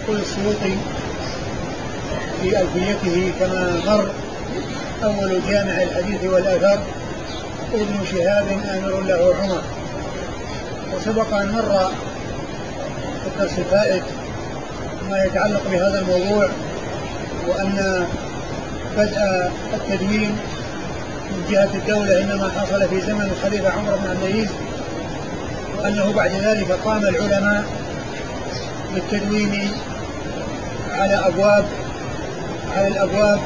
يقول السيوطي في ألفيته كما مر: أول جامع الحديث والأثر ابن شهاب آمر له عمر. وسبق أن مر في الدرس الفائت ما يتعلق بهذا الموضوع، وأن بدء التدوين من جهة الدولة إنما حصل في زمن الخليفة عمر بن عبد العزيز، وأنه بعد ذلك قام العلماء بالتدوين على الأبواب،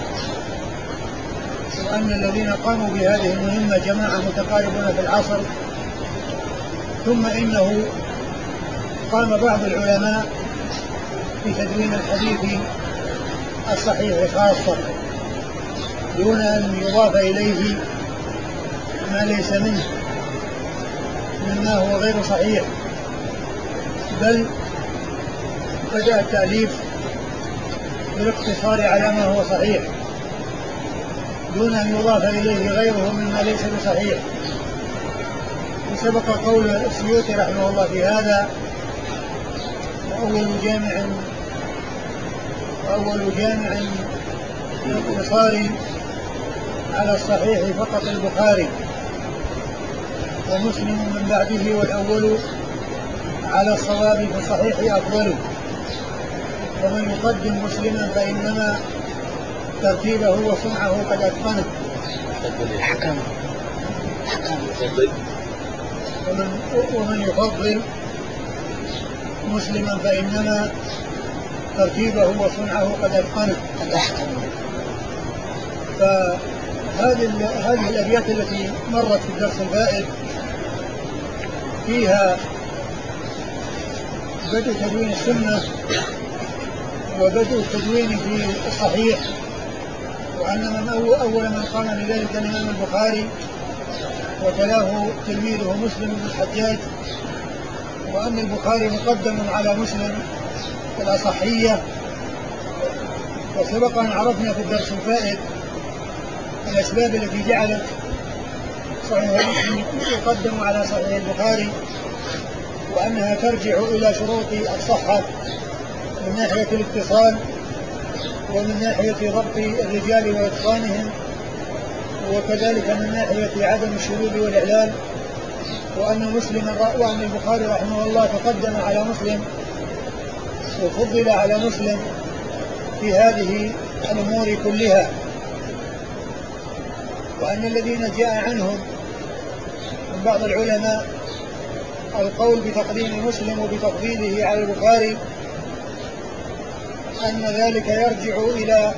وأن الذين قاموا بهذه المهمة جماعة متقاربون في العصر. ثم إنه قام بعض العلماء في تدوين الحديث الصحيح خاصة دون أن يضاف إليه ما ليس منه مما هو غير صحيح، بل بدأ التأليف بالاقتصار على ما هو صحيح دون أن يضاف إليه غيره مما ليس بصحيح. وسبق قول السيوطي رحمه الله في هذا: وأول جامع الاقتصار على الصحيح فقط البخاري، ومسلم من بعده، والأول على الصواب في الصحيح أفضل، ومن يقدم مسلما فإنما ترتيبه وصنعه قد أتقنه. ومن يفضل مسلما فإنما ترتيبه وصنعه قد أتقنه. فهذه الأبيات التي مرت في الدرس الفائت فيها بدء تدوين السنة وبدء التدوين في الصحيح، وأن أول من قام بذلك الإمام البخاري، وتلاه تلميذه مسلم بن الحجاج، وأن البخاري مقدم على مسلم في الأصحية. وسبق أن عرفنا في الدرس الفائت الأسباب التي جعلت صحيح مسلم يقدم على صحيح البخاري، وأنها ترجع إلى شروط الصحة من ناحية الاتصال، ومن ناحية ضبط الرجال وإتقانهم، وكذلك من ناحية عدم الشذوذ والإعلال، وأن البخاري رحمه الله تقدم على مسلم وفضل على مسلم في هذه الأمور كلها، وأن الذين جاء عنهم من بعض العلماء القول بتقديم مسلم وبتفضيله على البخاري أن ذلك يرجع إلى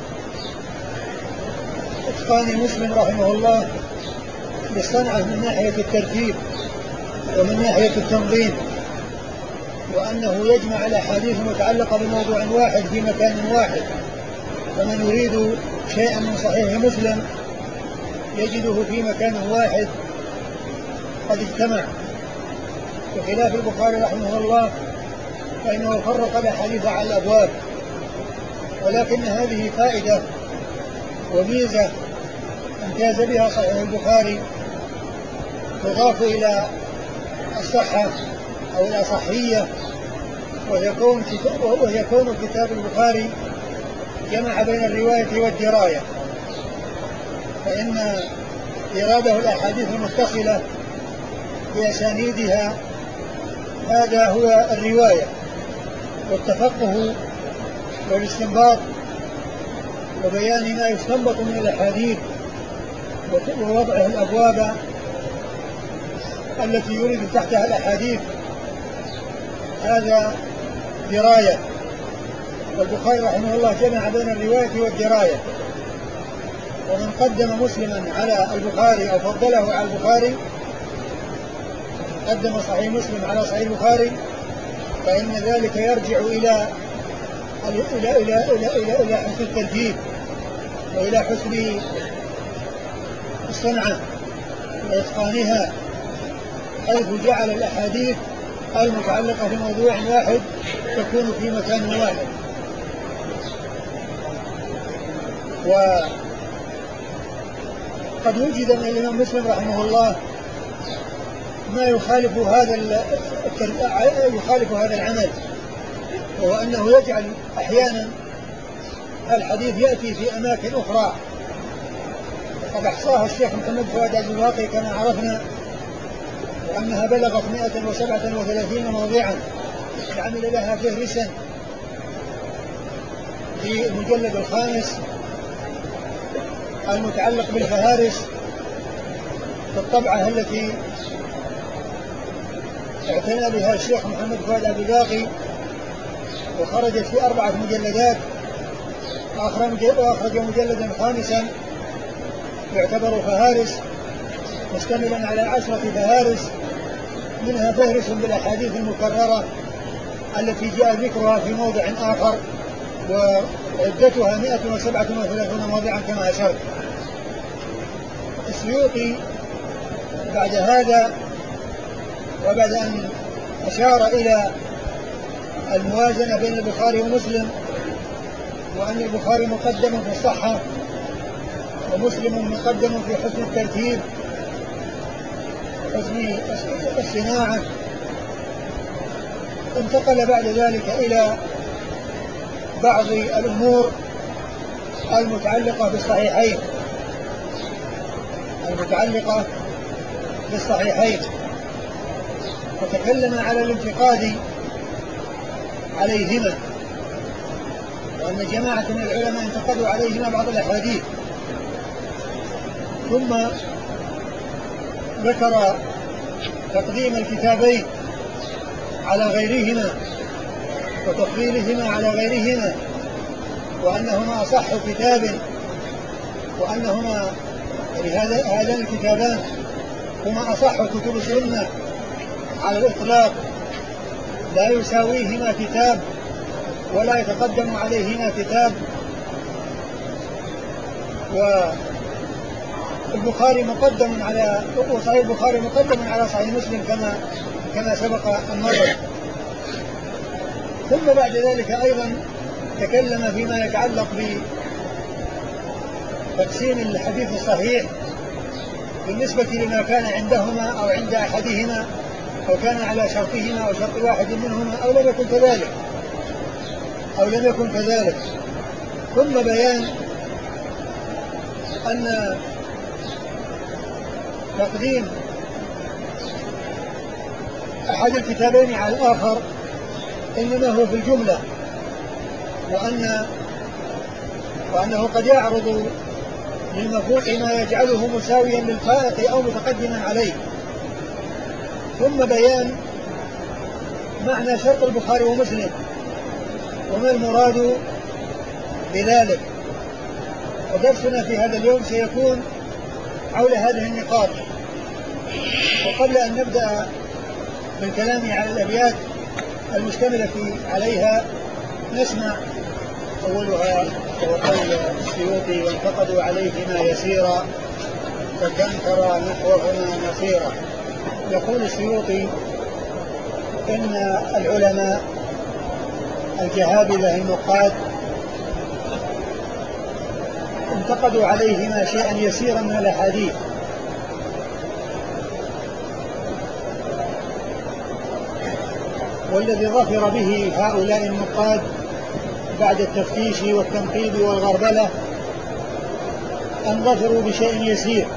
إتقان مسلم رحمه الله بالصنعة من ناحية الترتيب ومن ناحية التنظيم، وأنه يجمع الأحاديث المتعلقة بموضوع واحد في مكان واحد، فمن يريد شيئا من صحيح مسلم يجده في مكان واحد قد اجتمع، بخلاف البخاري رحمه الله فإنه فرق الأحاديث على الأبواب. ولكن هذه فائدة وميزة امتاز بها صحيح البخاري تضاف إلى الصحة أو الأصحية، ويكون كتاب البخاري جمع بين الرواية والدراية، فإن إراده الأحاديث المتصلة بأسانيدها هذا هو الرواية، والتفقه والاستنباط وبيان ما يستنبط من الأحاديث ووضعه الأبواب التي يريد تحتها الأحاديث، هذا دراية. والبخاري رحمه الله جمع بين الرواية والدراية، ومن قدم مسلما على البخاري أو فضله على البخاري، قدم صحيح مسلم على صحيح البخاري، فإن ذلك يرجع إلى حسن الترتيب وإلى حسن الصنعة وإتقانها، حيث جعل الأحاديث المتعلقة بموضوع واحد تكون في مكان واحد. وقد وجد من الإمام مسلم رحمه الله ما يخالف هذا العمل، وهو أنه يجعل أحيانا الحديث يأتي في أماكن أخرى، وقد أحصاها الشيخ محمد فؤاد عبد الباقي كما عرفنا، وأنها بلغت 137 موضعا، عمل لها فهرسا في المجلد الخامس المتعلق بالفهارس في الطبعة التي اعتنى بها الشيخ محمد فؤاد عبد الباقي، وخرجت في 4 مجلدات، وأخرج مجلدا خامسا يعتبر فهارس مشتملا على 10 فهارس، منها فهرس بالأحاديث المكررة التي جاء ذكرها في موضع آخر، وعدتها 137 موضعا كما أشرت. السيوطي بعد هذا وبعد أن أشار إلى الموازنة بين البخاري ومسلم، وأن البخاري مقدم في الصحة ومسلم مقدم في حسن الترتيب وحسن الصناعة، انتقل بعد ذلك إلى بعض الأمور المتعلقة بالصحيحين وتكلم على الانتقاد عليهما، وأن جماعة من العلماء انتقدوا عليهما بعض الأحاديث، ثم ذكر تقديم الكتابين على غيرهما وتفضيلهما على غيرهما، وأنهما أصح كتاب، وأنهما هذان الكتابان هما أصح كتب السنة على الإطلاق، لا يساويهما كتاب ولا يتقدم عليهما كتاب. والبخاري مقدم على وصحيح البخاري مقدم على صحيح مسلم كما سبق أن مر. ثم بعد ذلك أيضا تكلم فيما يتعلق بتقسيم الحديث الصحيح بالنسبة لما كان عندهما أو عند أحدهما، أو كان على شرطهما أو شرط واحد منهما أو لم يكن كذلك. ثم بيان أن تقديم أحد الكتابين على الآخر إنما هو في الجملة، وأنه قد يعرض للمفروق ما يجعله مساويا للفائق أو متقدما عليه. ثم بيان معنى شرط البخاري ومسلم وما المراد بذلك. ودرسنا في هذا اليوم سيكون حول هذه النقاط. وقبل أن نبدأ بالكلام على الأبيات المشتملة عليها نسمع أولها وقول السيوطي: وانتقدوا عليهما يسيرا فكم ترى نحوهما نصيرا. يقول السيوطي إن العلماء الجهابذة النقاد انتقدوا عليهما شيئا يسيرا من الأحاديث، والذي ظفر به هؤلاء النقاد بعد التفتيش والتنقيب والغربلة أن ظفروا بشيء يسير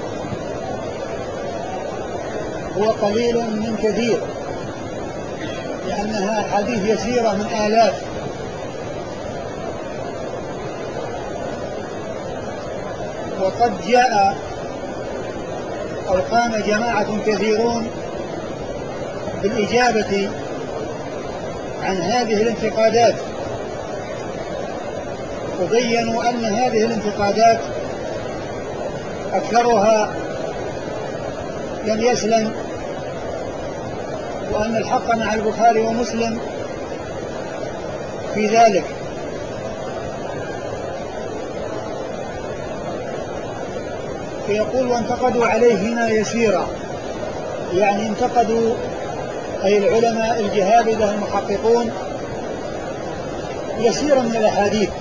هو قليل من كثير، لأنها أحاديث يسيرة من آلاف. وقد جاء أو قام جماعة كثيرون بالإجابة عن هذه الانتقادات، وبينوا أن هذه الانتقادات أكثرها لم يسلم، وأن الحق مع البخاري ومسلم في ذلك. فيقول: وانتقدوا عليهما يسيرا، يعني انتقدوا أي العلماء الجهابذة المحققون يسيرا من الأحاديث.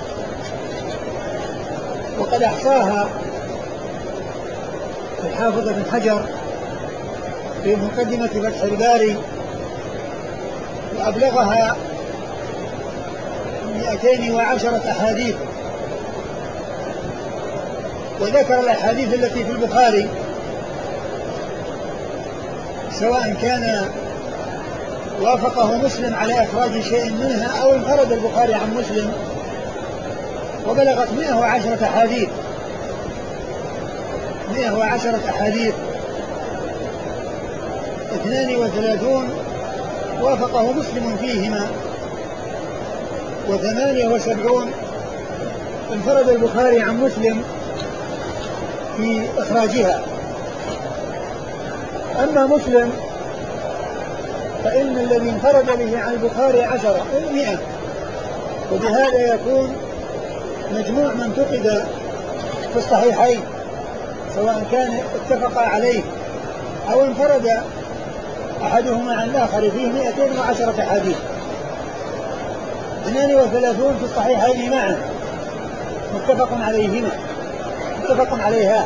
وقد أحصاها الحافظ ابن حجر في مقدمة فتح الباري، وأبلغها 210 أحاديث. وذكر الأحاديث التي في البخاري سواء كان وافقه مسلم على إخراج شيء منها أو انفرد البخاري عن مسلم، وبلغت 110 أحاديث. 110 أحاديث، 32 وافقه مسلم فيهما، و78 انفرد البخاري عن مسلم في إخراجها. أما مسلم فإن الذي انفرد به عن البخاري 100، وبهذا يكون مجموع من فقد في الصحيحين سواء كان اتفق عليه أو انفرد أحدهما عن الآخر فيه 210 حديث. 32 في الصحيحين معا متفق عليهما، متفق عليها،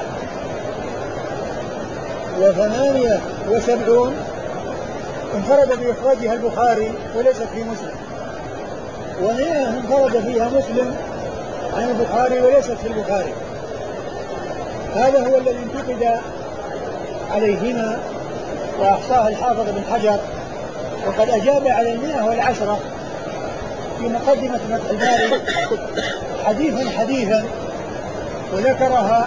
و78 انفرد بإخراجها البخاري وليست في مسلم، و100 انفرد فيها مسلم عن البخاري وليست في البخاري. هذا هو الذي انتقد عليهما وأحصاها الحافظ بن حجر، وقد أجاب على 110 في مقدمة فتح الباري حديثا حديثا وذكرها،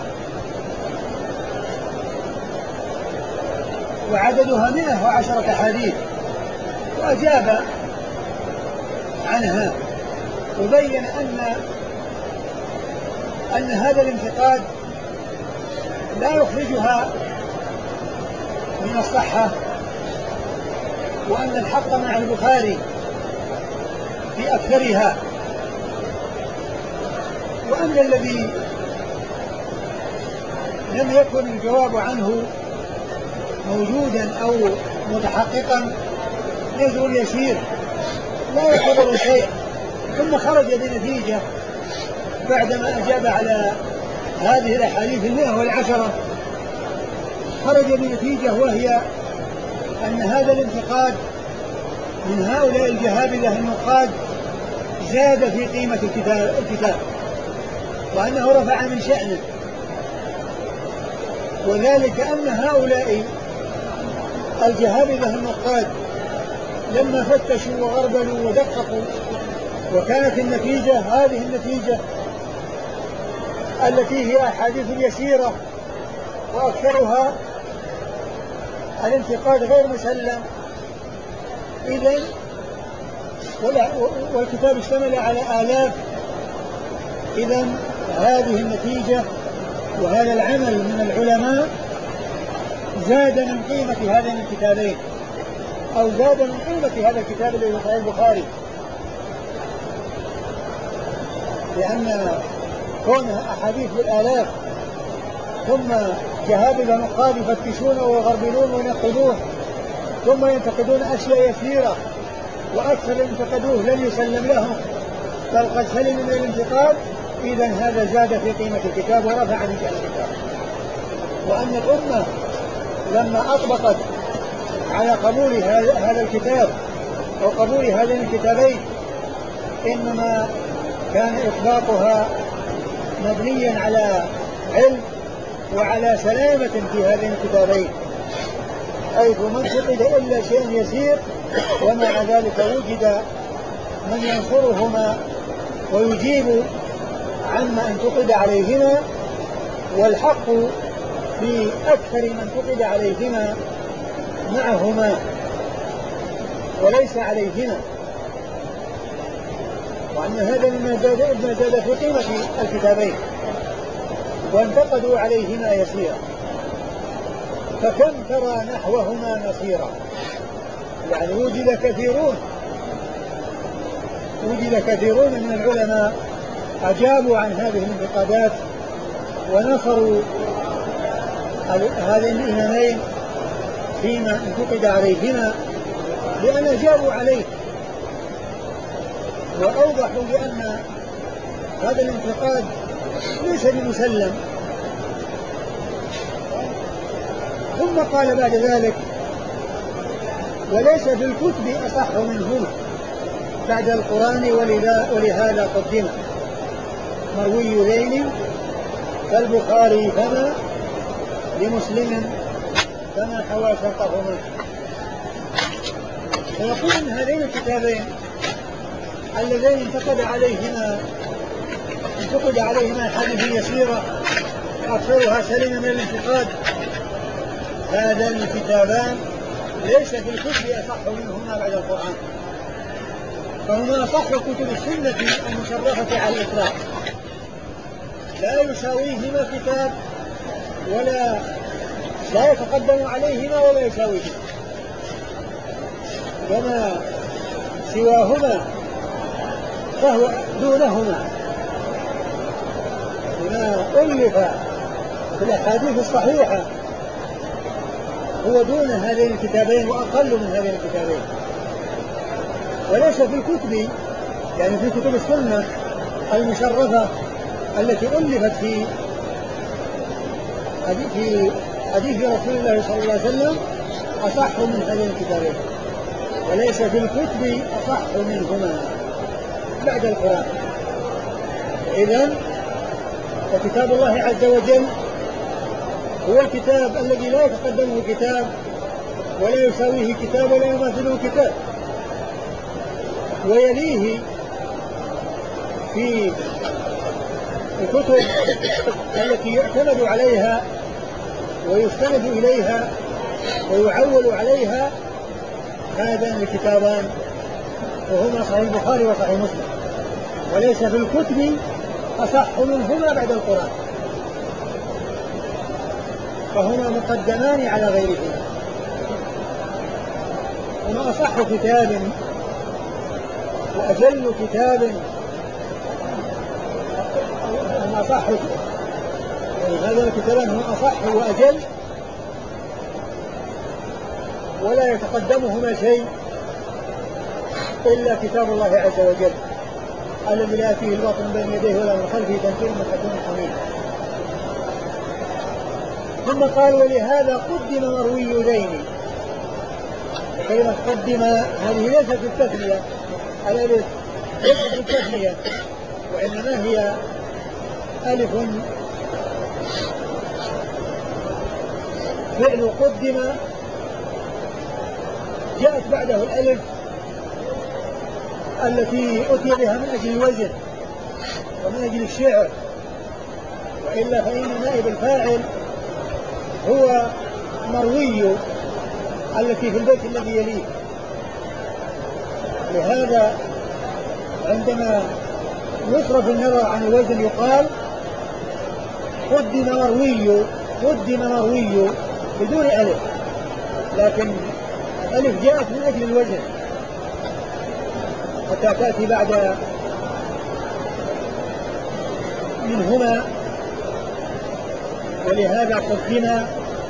وعددها 110 حديث، وأجاب عنها وبين أن هذا الانتقاد لا يخرجها من الصحة، وأن الحق مع البخاري في أكثرها، وأن الذي لم يكن الجواب عنه موجودا أو متحققا نزر يسير لا يعتبر شيء، ثم خرج بنتيجة بعدما أجاب على هذه الأحاديث 110 خرج بنتيجة، وهي أن هذا الانتقاد من هؤلاء الجهابذة النقاد زاد في قيمة الكتاب، وأنه رفع من شأنه، وذلك أن هؤلاء الجهابذة النقاد لما فتشوا وغربلوا ودققوا وكانت النتيجة هذه النتيجة التي هي أحاديث يسيرة وأكثرها الانتقاد غير مسلم، إذن والكتاب اشتمل على آلاف، إذن هذه النتيجة وهذا العمل من العلماء زاد من قيمة هذين الكتابين، أو زاد من قيمة هذا الكتاب الذي هو البخاري، لأن كونه أحاديث بالآلاف ثم جهابذة نقاد يفتشونه ويغربلون وينقدوه ثم ينتقدون أشياء يسيرة، وأكثر انتقدوه لم يسلم لهم بل قد سلم من الانتقاد، إذن هذا زاد في قيمة الكتاب ورفع من شأن الكتاب. وأن الأمة لما أطبقت على قبول هذا الكتاب أو قبول هذين الكتابين إنما كان إطلاقها مبنيا على علم وعلى سلامة في هذين الكتابين، حيث ما انتقد إلا شيء يسير، ومع ذلك وجد من ينصرهما ويجيب عما انتقد عليهما، والحق في أكثر من انتقد عليهما معهما وليس عليهما، وأن هذا مما زاد في قيمة الكتابين، وانتقدوا عليهما يسيرا، فكم ترى نحوهما نصيرا، يعني وجد كثيرون من العلماء أجابوا عن هذه الانتقادات ونصروا هذين الإمامين فيما انتقد عليهما، لأن أجابوا عليه وأوضحوا بأن هذا الانتقاد ليس بمسلم. ثم قال بعد ذلك: وليس في الكتب أصح منهما، بعد القرآن ولهذا قدم مروي ذيل فالبخاري فما لمسلم فما حوى شرطهما. ويقول ان هذين الكتابين اللذين انتقد عليهما حديث يسيرة أكثرها سلم من الانتقاد، هذان الكتابان ليس في الكتب أصح منهما بعد القرآن، فهما أصح كتب السنة المشرفة على الإطلاق، لا يساويهما كتاب ولا يتقدم عليهما ولا يساويهما، وما سواهما فهو دونهما، بما ألف في الأحاديث الصحيحة هو دون هذين الكتابين وأقل من هذين الكتابين. وليس في الكتب يعني في كتب السنة المشرفة التي ألفت في حديث رسول الله صلى الله عليه وسلم أصح من هذين الكتابين، وليس في الكتب أصح منهما بعد القرآن. إذن فكتاب الله عز وجل هو الكتاب الذي لا يتقدمه كتاب ولا يساويه كتاب ولا يماثله كتاب، ويليه في الكتب التي يعتمد عليها ويستند إليها ويعول عليها هذان الكتابان وهما صحيح البخاري وصحيح مسلم، وليس في الكتب أصح منهما بعد القرآن، فهما مقدمان على غيرهما. هما أصح كتاب وأجل كتاب، هما أصح يعني هذا الكتابان هما أصح وأجل ولا يتقدمهما شيء إلا كتاب الله عز وجل الذي لا فيه الباطل من بين يديه ولا من خلفه تنزيل من حكيم حميد. ثم قال ولهذا قدم مروي ذيل. كلمة قدم هذه ليست في التثنية، الألف ليست في التثنية، وإنما هي ألف فعل قدم جاءت بعده الألف التي أتي بها من أجل الوزن ومن أجل الشعر، وإلا فإن نائب الفاعل هو مروي التي في البيت الذي يليه. لهذا عندما يصرف النظر عن الوزن يقال قدم مروي بدون ألف، لكن الألف جاءت من أجل الوزن حتى تأتي بعد منهما، ولهذا قدم،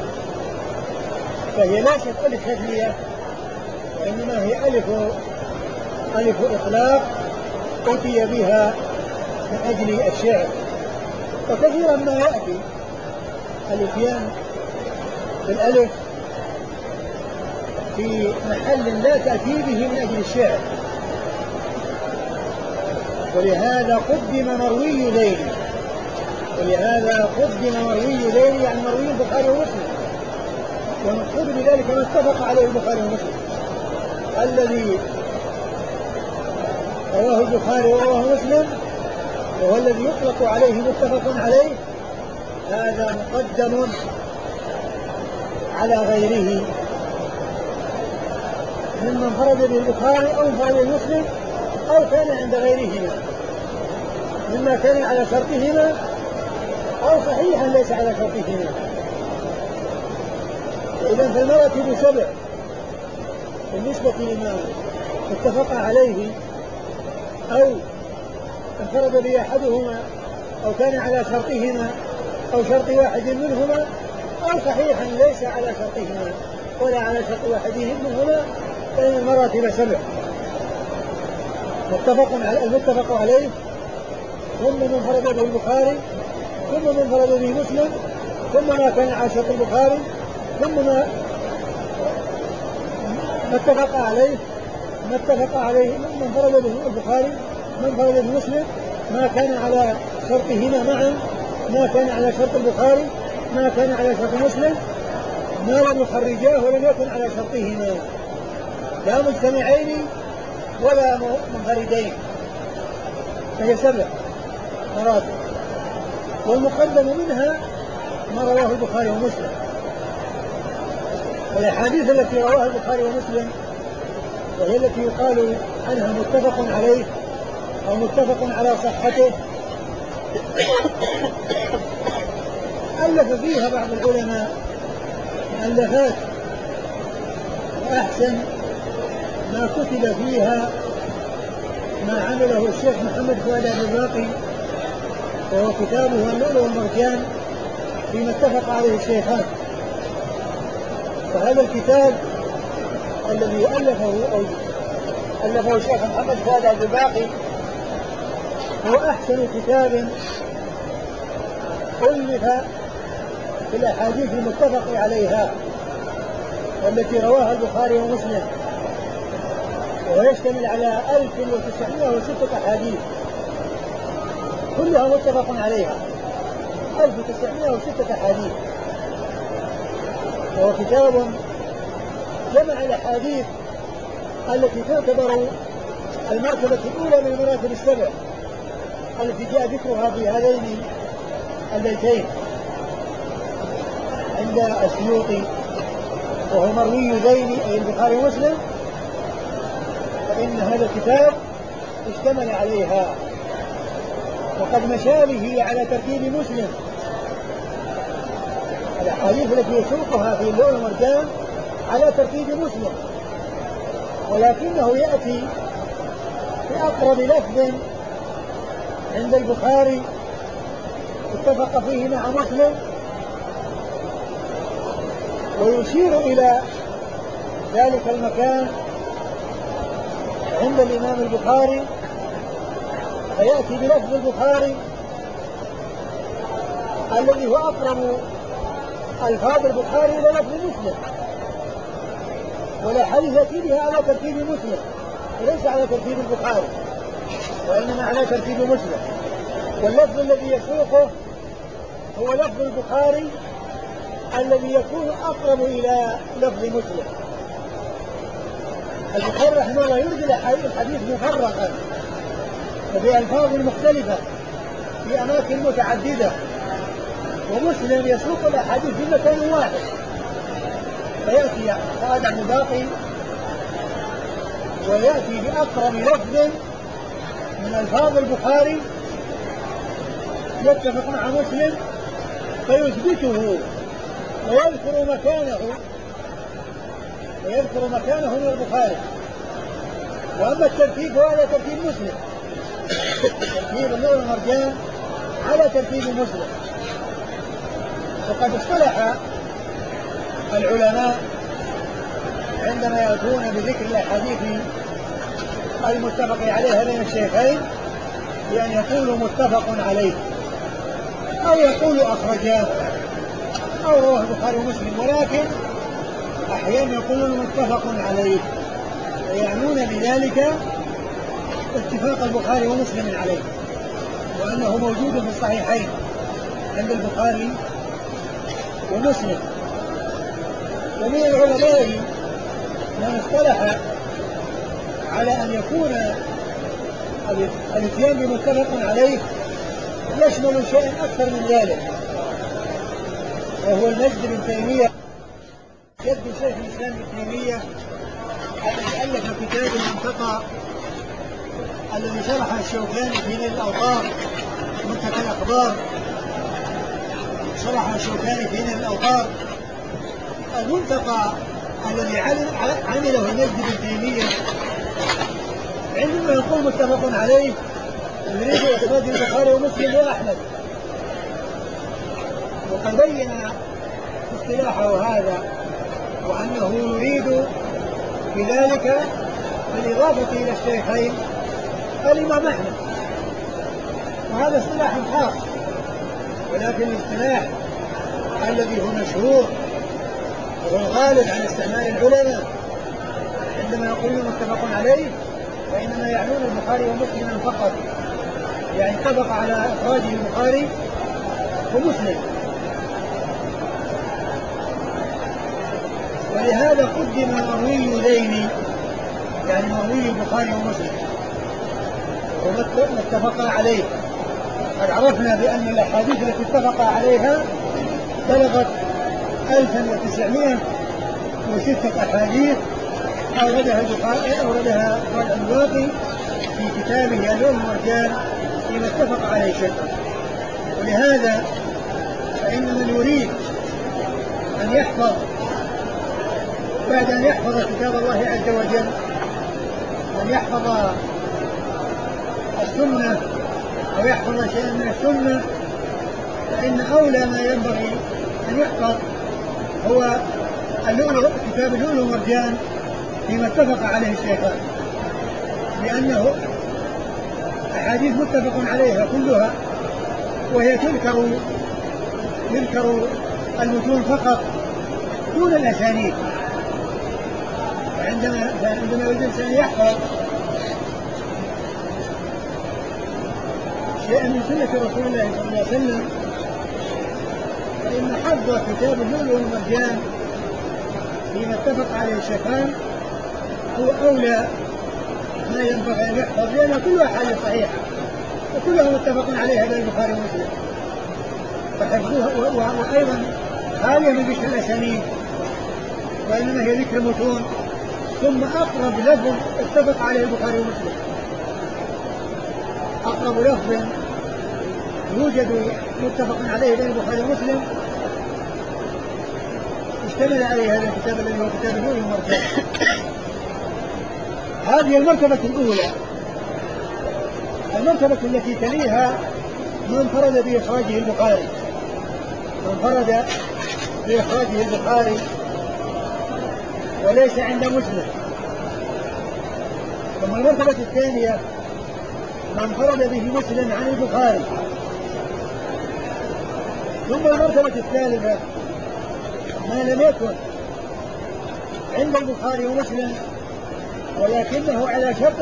فهي ليست ألف تثنية وإنما هي ألف إطلاق أتي بها من أجل الشعر. وكثيرا ما يأتي الاتيان بالألف في محل لا تأتي به من أجل الشعر، ولهذا قدم مروي ذيل، يعني مروي البخاري ومسلم، والمقصود بذلك ما اتفق عليه البخاري ومسلم الذي رواه البخاري ورواه مسلم وهو الذي يطلق عليه متفق عليه، هذا مقدم على غيره ممن فرد به البخاري أو فرد مسلم أو كان عند غيرهما مما كان على شرطهما أو صحيحا ليس على شرطهما. إذن فالمراتب 7 بالنسبة لما اتفق عليه أو انفرد به أحدهما أو كان على شرطهما أو شرط واحد منهما أو صحيحا ليس على شرطهما ولا على شرط واحد منهما، فإن المراتب 7 المتفق عليه ثم من فرد به البخاري ثم من فرد به مسلم ثم ما كان على شرط البخاري ثم ما اتفق عليه ما اتفق عليه من فرد به البخاري من فرد به مسلم، ما كان على شرطهما معا، ما كان على شرط البخاري، ما كان على شرط مسلم، ما لم يخرجاه ولم يكن على شرطهما، لا مجتمعين ولا منفردين، فهي 7 مراتب، والمقدم منها ما رواه البخاري ومسلم. والأحاديث التي رواها البخاري ومسلم وهي التي يقال عنها متفق عليه أو متفق على صحته ألف فيها بعض العلماء مؤلفات، وأحسن ما كتب فيها ما عمله الشيخ محمد فؤاد الباقي، وهو كتابه اللؤلؤ والمرجان فيما اتفق عليه الشيخان. وهذا الكتاب الذي ألفه الشيخ محمد فؤاد الباقي هو أحسن كتاب ألف في الأحاديث المتفق عليها والتي رواها البخاري ومسلم، ويشتمل على 1906 أحاديث كلها متفق عليها، 1906 أحاديث، وهو كتاب جمع الأحاديث التي تعتبر المرتبة الأولى من المراتب السبع التي جاء ذكرها في هذين البيتين عند السيوطي، وهو مروي ذين أي البخاري ومسلم، فإن هذا الكتاب اشتمل عليها، وقد مشى به على ترتيب مسلم. الأحاديث التي يسوقها في اللؤلؤ والمرجان على ترتيب مسلم، ولكنه يأتي بأقرب لفظ عند البخاري اتفق فيه مع مسلم، ويشير إلى ذلك المكان عند الإمام البخاري، فيأتي بلفظ البخاري الذي هو أقرب ألفاظ البخاري إلى لفظ مسلم، والأحاديث يأتي بها على ترتيب مسلم وليس على ترتيب البخاري، وإنما على ترتيب مسلم، واللفظ الذي يسوقه هو لفظ البخاري الذي يكون أقرب إلى لفظ مسلم. البخاري رحمه الله ينزل الحديث مفرقا وبألفاظ مختلفة في أماكن متعددة، ومسلم يسوق الأحاديث في مكان واحد، فيأتي فؤاد الباقي ويأتي بأقرب لفظ من ألفاظ البخاري يتفق مع مسلم فيثبته ويذكر مكانه من البخاري. وأما الترتيب فهو ترتيب مسلم، ترتيب اللؤلؤ والمرجان على ترتيب مسلم. وقد اصطلح العلماء عندما يأتون بذكر الأحاديث المتفق عليها بين الشيخين بأن يقولوا متفق عليه أو يقولوا أخرجاه أو رواه البخاري ومسلم، ولكن أحيانا يقولون متفق عليه، ويعنون بذلك اتفاق البخاري ومسلم عليه، وأنه موجود في الصحيحين عند البخاري ومسلم. ومن العلماء من اصطلح على أن يكون الاتيان بمتفق عليه يشمل شيئا أكثر من ذلك، وهو المجد بن تيمية جد شيخ الإسلام ابن تيمية الذي ألف كتاب المنتقى الذي شرح الشوكاني في نيل الأوطار منتقى الأخبار، شرح الشوكاني في نيل الأوطار المنتقى الذي عمله المجد بن تيمية. عندما يقول متفق عليه يريد إخراج البخاري ومسلم وأحمد، وقد بين اصطلاحه هذا وأنه يريد بذلك بالإضافة إلى الشيخين الإمام أحمد، وهذا اصطلاح خاص، ولكن الاصطلاح الذي هو مشهور وهو غالب عن استعمال العلماء عندما يقولون متفق عليه فإنما يعنون البخاري ومسلم فقط، يعني اتفق على إخراجه البخاري ومسلم. ولهذا قدم مروي ذين، يعني مروي البخاري ومسلم ومتفق عليه. قد عرفنا بأن الأحاديث التي اتفق عليها بلغت 1906 أحاديث أوردها العلواقي في كتابه اللؤلؤ والمرجان فيما اتفق عليه شيء. ولهذا فإن من يريد أن يحفظ بعد أن يحفظ كتاب الله عز وجل أن يحفظ السنة أو يحفظ شيئا من السنة، فإن أولى ما ينبغي أن يحفظ هو كتاب اللؤلؤ والمرجان فيما اتفق عليه الشيخان، لأنه أحاديث متفق عليها كلها، وهي تذكر المتون فقط دون الأسانيد. فعندما يريد الإنسان يحفظ شيئا من سنة رسول الله صلى الله عليه وسلم فإن حفظ كتاب اللؤلؤ والمرجان فيما اتفق عليه الشيخان هو أولى ما ينبغي أن يحفظ، لأن كلها حاجة صحيحة وكلها متفق عليها بين البخاري ومسلم، فحفظوها. وأيضا خالية من ذكر الأسانيد، وإنما هي ذكر متون ثم أقرب لفظ اتفق عليه البخاري ومسلم، أقرب لفظ يوجد متفق عليه بين البخاري ومسلم اشتمل عليه هذا الكتاب الذي هو كتاب اللؤلؤ والمرجان. هذه المرتبة الأولى. المرتبة التي تليها من انفرد بإخراجه البخاري، وليس عند مسلم. ثم المرتبة الثانية من انفرد به مسلم عن البخاري. ثم المرتبة الثالثة ما لم يكن عند البخاري ومسلم ولكنه على شرط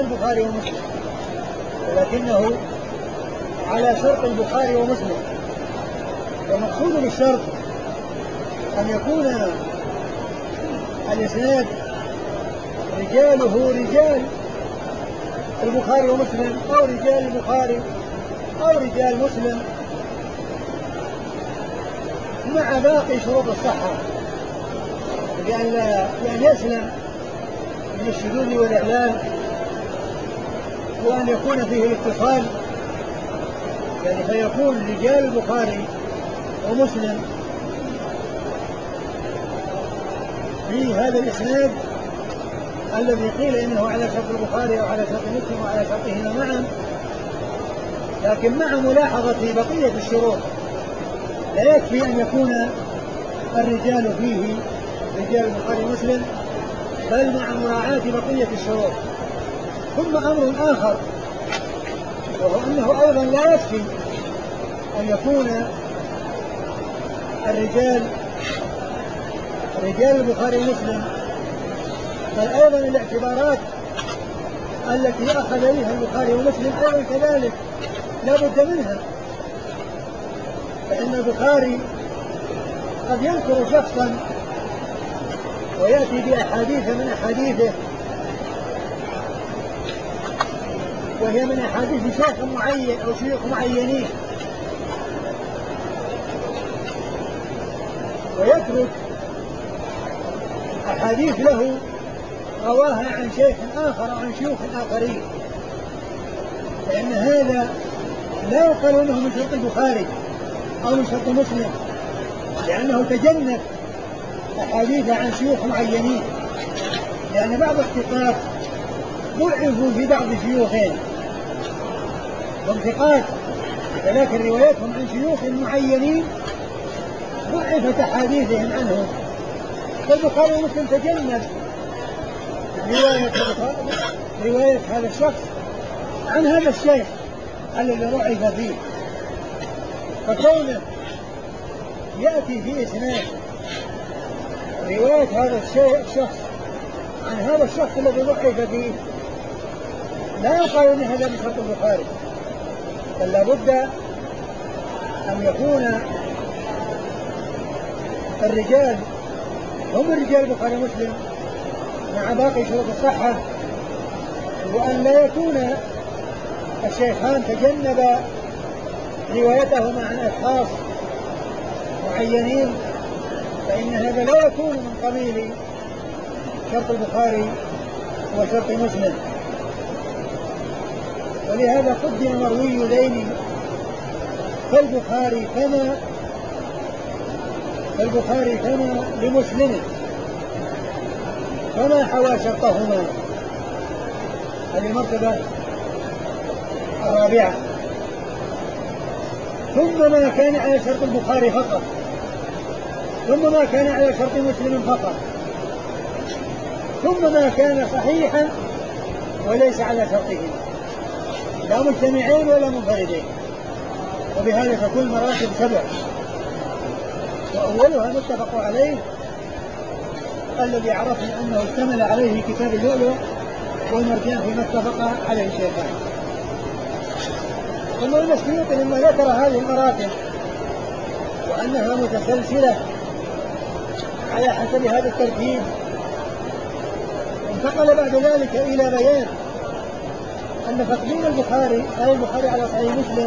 البخاري ومسلم. ومقصود بالشرط أن يكون الإسناد رجاله رجال البخاري ومسلم أو رجال البخاري أو رجال مسلم مع باقي شروط الصحة، لأن يسلم من الشذوذ والإعلال، وأن يكون فيه الاتصال، يعني فيكون رجال البخاري ومسلم في هذا الإسناد الذي قيل إنه على شرط البخاري أو على شرط مسلم وعلى شرطهما معا، لكن مع ملاحظة بقية الشروط. لا يكفي أن يكون الرجال فيه رجال البخاري ومسلم، بل مع مراعاة بقية الشروط. ثم أمر آخر وهو أنه أيضا لا يكفي أن يكون الرجال رجال البخاري ومسلم، بل أيضا الاعتبارات التي أخذ بها البخاري ومسلم أيضا كذلك لا بد منها. فإن البخاري قد يذكر شخصا ويأتي بأحاديث من أحاديثه وهي من أحاديث شيخ معين أو شيوخ معينين، ويترك أحاديث له رواها عن شيخ آخر أو عن شيوخ آخرين، فإن هذا لا يقال أنه من شرط البخاري أو من شرط مسلم، لأنه تجنب أحاديث عن شيوخ معينين، لأن بعض الثقات ضعفوا في بعض شيوخهم، هم ثقات ولكن روايتهم عن شيوخ معينين ضعفت أحاديثهم عنهم. فالبخاري ومسلم تجنب رواية هذا الشخص عن هذا الشيخ الذي ضعف فيه، فكونه يأتي في إسناد رواية هذا الشخص عن هذا الشخص الذي ضعف فيه لا يقال ان هذا من شرط البخاري، بل لابد ان يكون الرجال هم رجال البخاري ومسلم مع باقي شروط الصحة، وأن لا يكون الشيخان تجنبا روايتهما عن أشخاص معينين، فإن هذا لا يكون من قبيل شرط البخاري وشرط مسلم. ولهذا قدم مروي ذين فالبخاري كما لمسلم فما حوى شرطهما. هذه المرتبة الرابعة. ثم ما كان على شرط البخاري فقط، ثم ما كان على شرط مسلم فقط، ثم ما كان صحيحا وليس على شرطهما، لا مجتمعين ولا منفردين. وبهذا تكون مراتب 7، وأولها متفق عليه الذي عرفنا أنه اشتمل عليه كتاب اللؤلؤ والمرجان فيما اتفق عليه الشيخان. ثم السيوطي لما ذكر هذه المراتب وأنها متسلسلة على حسب هذا الترتيب، انتقل بعد ذلك إلى بيان أن تقديم البخاري على صحيح مسلم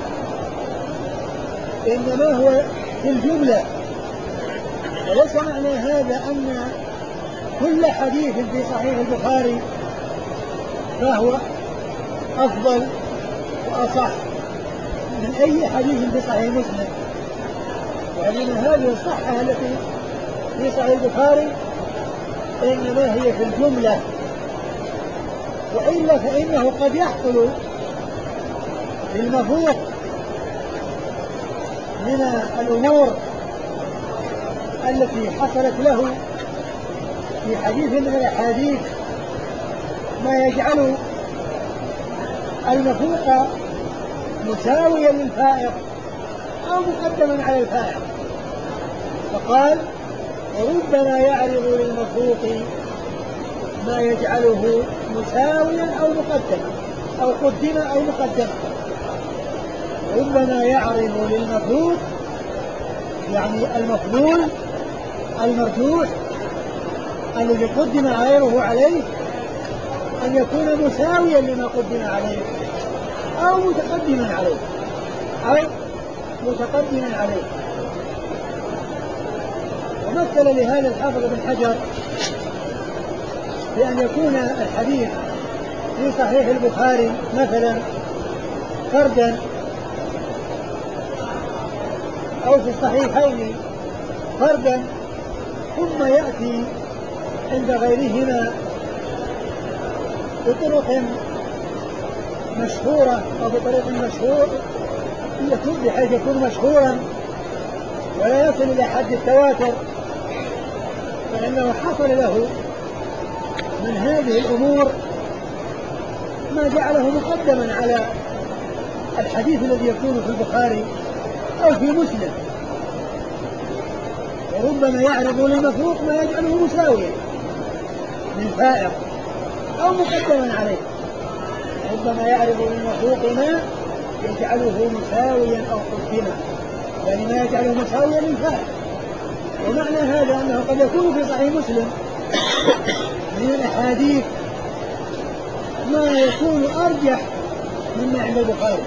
إنما هو في الجملة، وليس معنى هذا أن كل حديث في صحيح البخاري فهو أفضل وأصح من أي حديث في صحيح مسلم، وأن هذه الصحة التي في صحيح البخاري إنما هي في الجملة، وإلا فإنه قد يحصل بالمفروض من الأمور التي حصلت له في حديث من الأحاديث ما يجعل المفوق مساويا للفائق أو مقدما على الفائق. فقال وربما يعرض للمفوق ما يجعله مساويا أو مقدما أو قدم أو مقدما. ربما يعرض للمفوق يعني المفضول المرجوح الذي قدم غيره عليه أن يكون مساويا لما قدم عليه أو متقدما عليه ومثل لهذا الحافظ بن حجر بأن يكون الحديث في صحيح البخاري مثلا فردا أو في الصحيحين فردا، ثم يأتي عند غيرهما بطرق مشهورة أو بطرق مشهور بحيث يكون مشهورا ولا يصل إلى حد التواتر، فإنه حصل له من هذه الأمور ما جعله مقدما على الحديث الذي يكون في البخاري أو في مسلم. وربما يعرض للمفروق ما يجعله مساويا للفائق أو مقدما عليه، ربما يعرض للمفروق ما يجعله مساويا أو قدما، يعني ما يجعله مساويا للفائق. ومعنى هذا أنه قد يكون في صحيح مسلم من الأحاديث ما يكون أرجح مما عند البخاري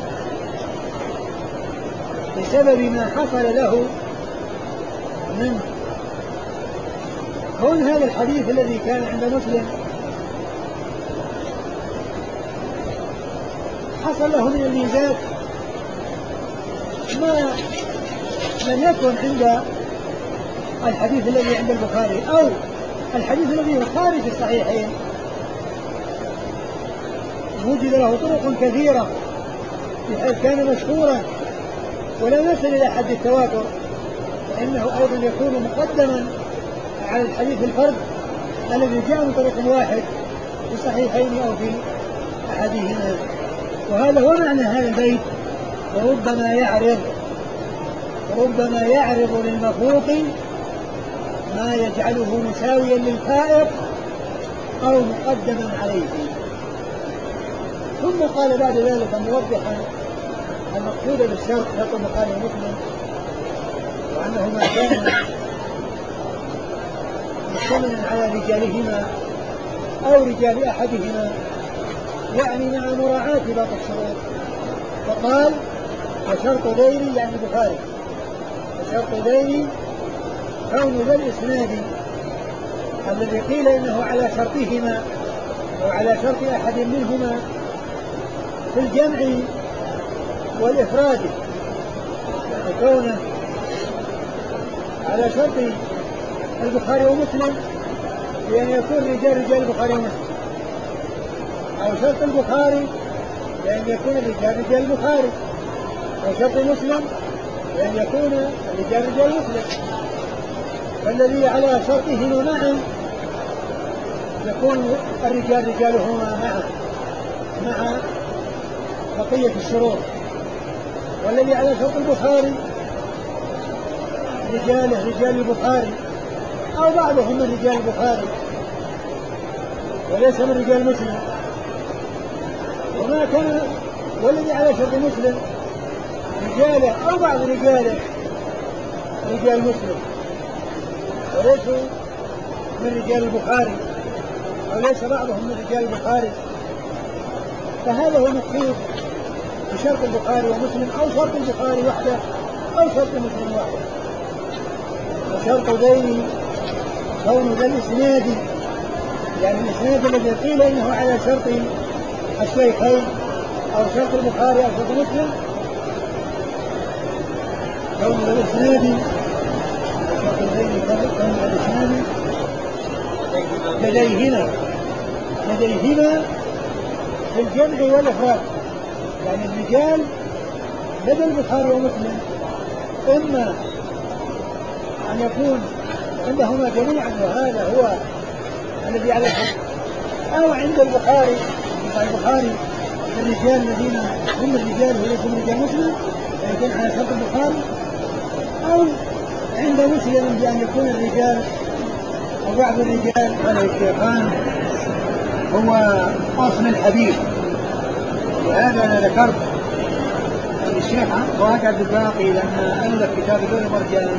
بسبب ما حصل له من كون هذا الحديث الذي كان عند مسلم حصل له من الميزات ما لم يكن عند الحديث الذي عند البخاري، أو الحديث الذي هو خارج الصحيحين وجد له طرق كثيرة بحيث كان مشهورا ولا يصل إلى حد التواتر، فإنه أيضا يكون مقدما على الحديث الفرد الذي جاء من طريق واحد في الصحيحين أو في أحدهما. وهذا هو معنى هذا البيت وربما يعرض للمفروق ما يجعله مساويا للفائق أو مقدما عليه. ثم قال بعد ذلك موضحا المقصود بالشرط شرط البخاري ومسلم، وأنه ما كان مشتملا على رجالهما أو رجال أحدهما، يعني مع مراعاة باقي الشروط. فقال وشرط ذيل يعني البخاري، وشرط ذيل كون ذا الإسناد الذي قيل إنه على شرطهما أو على شرط أحد منهما في الجمع والإفراد، وكونه على شرط البخاري ومسلم بأن يكون رجال البخاري ومسلم، أو شرط البخاري بأن يكون رجال البخاري، أو شرط مسلم بأن يكون رجال مسلم. فالذي على شرطهما معا يكون الرجال رجالهما معا مع بقية الشروط، والذي على شرط البخاري رجال البخاري أو بعضهم من رجال البخاري وليس من رجال مسلم. وما كان والذي على شرط مسلم رجاله أو بعض رجاله رجال مسلم وليسوا من رجال البخاري وليس بعضهم من رجال البخاري، فهذا هو المقصود بشرط البخاري ومسلم، أو شرط البخاري وحده أو شرط مسلم وحده. وشرط ذين كون ذا الإسناد يعني الإسناد الذي قيل إنه على شرط الشيخين أو شرط البخاري أو شرط مسلم، كون ذا الإسناد شرط ذين كون ذا الإسناد لديهما في الجمع والإفراد، يعني الرجال لدى البخاري ومسلم إما أن يكون عندهما جميعا وهذا هو الذي على الحق، أو عند البخاري الرجال الذين هم الرجال وليسوا من رجال مسلم يكون على شرط البخاري، أو عند مسلم بأن يكون الرجال أو بعض الرجال على الشيخان هو أصل الحديث. وهذا أنا ذكرت أن الشيخ فؤاد عبد الباقي لما ألف كتاب بلوغ المرجان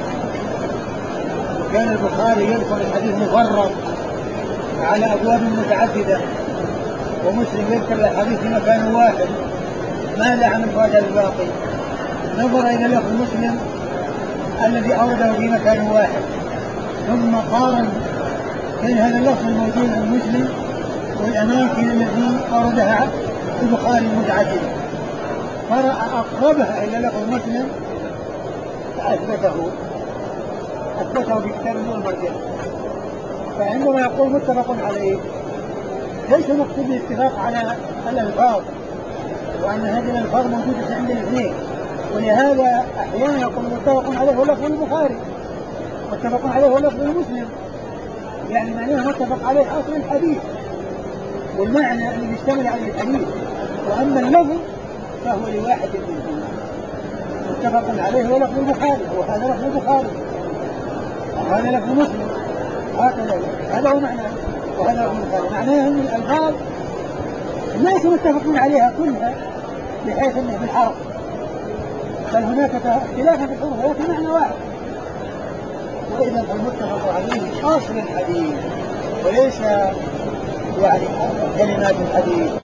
كان البخاري يذكر الحديث مفرط على أبواب متعددة ومسلم يذكر الحديث في مكان واحد. ماذا عمل فؤاد عبد الباقي؟ نظر إلى لفظ مسلم الذي أورده في مكان واحد ثم قارن بين هذا اللفظ الموجود عن مسلم والأماكن التي أوردها البخاري المتعددة، فرأى أقربها إلى لفظ مسلم فأثبته في كتاب بلوغ المرجان. فعندما يقول متفق عليه ليس مقصود الاتفاق على الألفاظ وأن هذه الألفاظ موجودة عند الاثنين، ولهذا أحيانا يقول متفق عليه ولفظ البخاري متفق عليه ولفظ مسلم، يعني معناه متفق عليه أصل الحديث والمعنى الذي يشتمل عليه الحديث، وأما اللفظ فهو لواحد منهما متفق عليه ولفظ البخاري وهذا لفظ البخاري وهذا لفظ مسلم، هكذا هذا هو معناه. وهذا لفظ البخاري معناه أن الألفاظ ليس متفقين عليها كلها بحيث أنه بالحرف، بل هناك اختلافا في الحروف ولكن معنى واحد. وإذا فالمتفق عليه أصل الحديث وليس يعني كلمات الحديث.